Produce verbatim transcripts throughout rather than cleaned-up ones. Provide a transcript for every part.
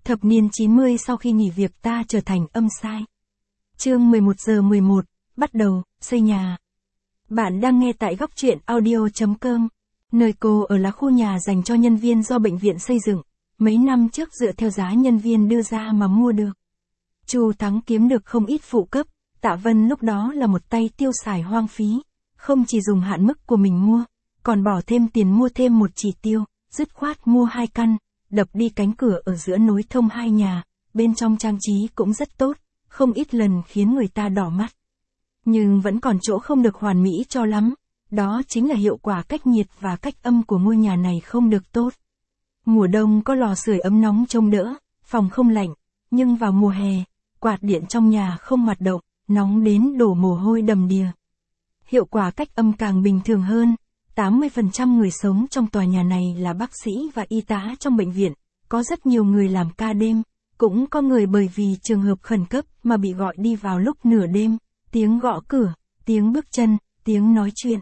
Thập niên chín mươi sau khi nghỉ việc ta trở thành âm sai. Chương mười một giờ mười một, bắt đầu, xây nhà. Bạn đang nghe tại góc truyện audio chấm com. Nơi cô ở là khu nhà dành cho nhân viên do bệnh viện xây dựng, mấy năm trước dựa theo giá nhân viên đưa ra mà mua được. Chu Thắng kiếm được không ít phụ cấp, Tạ Vân lúc đó là một tay tiêu xài hoang phí, không chỉ dùng hạn mức của mình mua, còn bỏ thêm tiền mua thêm một chỉ tiêu, dứt khoát mua hai căn, đập đi cánh cửa ở giữa nối thông hai nhà, bên trong trang trí cũng rất tốt, không ít lần khiến người ta đỏ mắt. Nhưng vẫn còn chỗ không được hoàn mỹ cho lắm, đó chính là hiệu quả cách nhiệt và cách âm của ngôi nhà này không được tốt. Mùa đông có lò sưởi ấm nóng chống đỡ, phòng không lạnh, nhưng vào mùa hè, quạt điện trong nhà không hoạt động, nóng đến đổ mồ hôi đầm đìa. Hiệu quả cách âm càng bình thường hơn, tám mươi phần trăm người sống trong tòa nhà này là bác sĩ và y tá trong bệnh viện, có rất nhiều người làm ca đêm, cũng có người bởi vì trường hợp khẩn cấp mà bị gọi đi vào lúc nửa đêm, tiếng gõ cửa, tiếng bước chân, tiếng nói chuyện.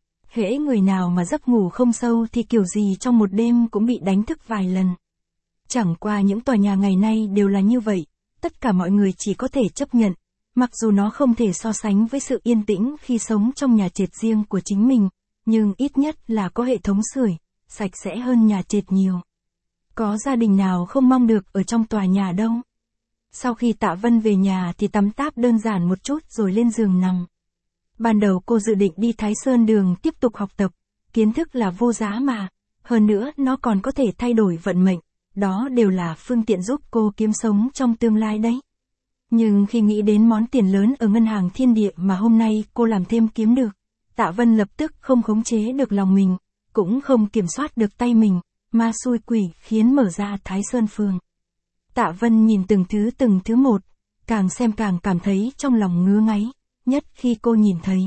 Hễ người nào mà giấc ngủ không sâu thì kiểu gì trong một đêm cũng bị đánh thức vài lần. Chẳng qua những tòa nhà ngày nay đều là như vậy, tất cả mọi người chỉ có thể chấp nhận, mặc dù nó không thể so sánh với sự yên tĩnh khi sống trong nhà trệt riêng của chính mình, nhưng ít nhất là có hệ thống sưởi, sạch sẽ hơn nhà trệt nhiều. Có gia đình nào không mong được ở trong tòa nhà đâu. Sau khi Tạ Vân về nhà thì tắm táp đơn giản một chút rồi lên giường nằm. Ban đầu cô dự định đi Thái Sơn Đường tiếp tục học tập, kiến thức là vô giá mà, hơn nữa nó còn có thể thay đổi vận mệnh, đó đều là phương tiện giúp cô kiếm sống trong tương lai đấy. Nhưng khi nghĩ đến món tiền lớn ở ngân hàng Thiên Địa mà hôm nay cô làm thêm kiếm được, Tạ Vân lập tức không khống chế được lòng mình, cũng không kiểm soát được tay mình, ma xui quỷ khiến mở ra Thái Sơn Phường. Tạ Vân nhìn từng thứ từng thứ một, càng xem càng cảm thấy trong lòng ngứa ngáy, nhất khi cô nhìn thấy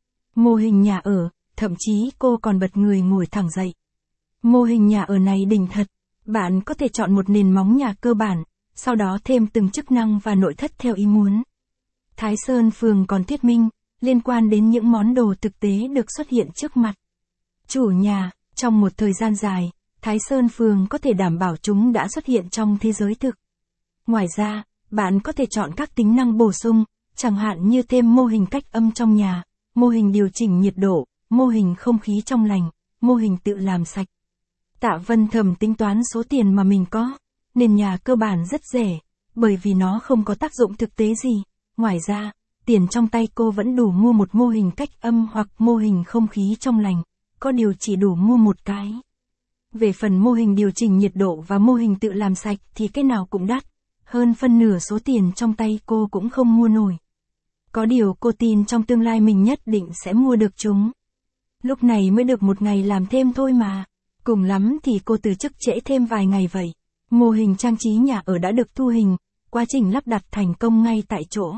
mô hình nhà ở, thậm chí cô còn bật người ngồi thẳng dậy. Mô hình nhà ở này đỉnh thật, bạn có thể chọn một nền móng nhà cơ bản, sau đó thêm từng chức năng và nội thất theo ý muốn. Thái Sơn Phường còn thuyết minh, liên quan đến những món đồ thực tế được xuất hiện trước mặt chủ nhà, trong một thời gian dài, Thái Sơn Phường có thể đảm bảo chúng đã xuất hiện trong thế giới thực. Ngoài ra, bạn có thể chọn các tính năng bổ sung, chẳng hạn như thêm mô hình cách âm trong nhà, mô hình điều chỉnh nhiệt độ, mô hình không khí trong lành, mô hình tự làm sạch. Tạ Vân thầm tính toán số tiền mà mình có, nền nhà cơ bản rất rẻ, bởi vì nó không có tác dụng thực tế gì. Ngoài ra, tiền trong tay cô vẫn đủ mua một mô hình cách âm hoặc mô hình không khí trong lành, có điều chỉ đủ mua một cái. Về phần mô hình điều chỉnh nhiệt độ và mô hình tự làm sạch thì cái nào cũng đắt, hơn phân nửa số tiền trong tay cô cũng không mua nổi. Có điều cô tin trong tương lai mình nhất định sẽ mua được chúng. Lúc này mới được một ngày làm thêm thôi mà, cùng lắm thì cô từ chức trễ thêm vài ngày vậy. Mô hình trang trí nhà ở đã được thu hình, quá trình lắp đặt thành công ngay tại chỗ.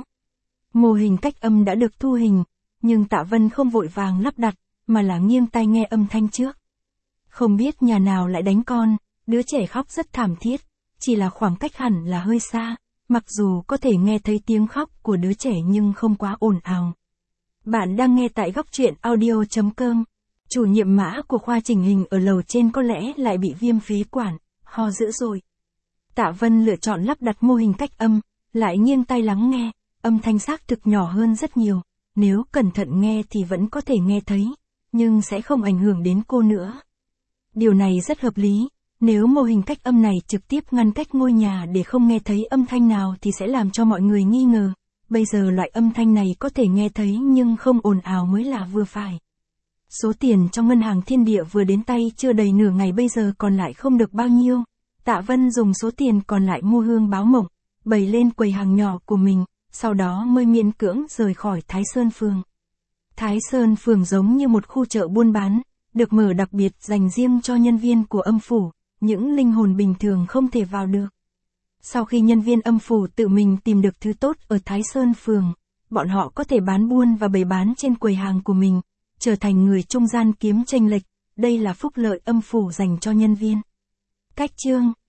Mô hình cách âm đã được thu hình, nhưng Tạ Vân không vội vàng lắp đặt, mà là nghiêng tai nghe âm thanh trước. Không biết nhà nào lại đánh con, đứa trẻ khóc rất thảm thiết, chỉ là khoảng cách hẳn là hơi xa, mặc dù có thể nghe thấy tiếng khóc của đứa trẻ nhưng không quá ồn ào. Bạn đang nghe tại góc truyện audio chấm com. Chủ nhiệm mã của khoa chỉnh hình ở lầu trên có lẽ lại bị viêm phế quản, ho dữ rồi. Tạ Vân lựa chọn lắp đặt mô hình cách âm, lại nghiêng tai lắng nghe, âm thanh xác thực nhỏ hơn rất nhiều, nếu cẩn thận nghe thì vẫn có thể nghe thấy, nhưng sẽ không ảnh hưởng đến cô nữa. Điều này rất hợp lý, nếu mô hình cách âm này trực tiếp ngăn cách ngôi nhà để không nghe thấy âm thanh nào thì sẽ làm cho mọi người nghi ngờ, bây giờ loại âm thanh này có thể nghe thấy nhưng không ồn ào mới là vừa phải. Số tiền trong ngân hàng Thiên Địa vừa đến tay chưa đầy nửa ngày bây giờ còn lại không được bao nhiêu, Tạ Vân dùng số tiền còn lại mua hương báo mộng, bày lên quầy hàng nhỏ của mình, sau đó mới miễn cưỡng rời khỏi Thái Sơn Phường. Thái Sơn Phường giống như một khu chợ buôn bán, được mở đặc biệt dành riêng cho nhân viên của âm phủ, những linh hồn bình thường không thể vào được. Sau khi nhân viên âm phủ tự mình tìm được thứ tốt ở Thái Sơn Phường, bọn họ có thể bán buôn và bày bán trên quầy hàng của mình, trở thành người trung gian kiếm chênh lệch, đây là phúc lợi âm phủ dành cho nhân viên. Cách chương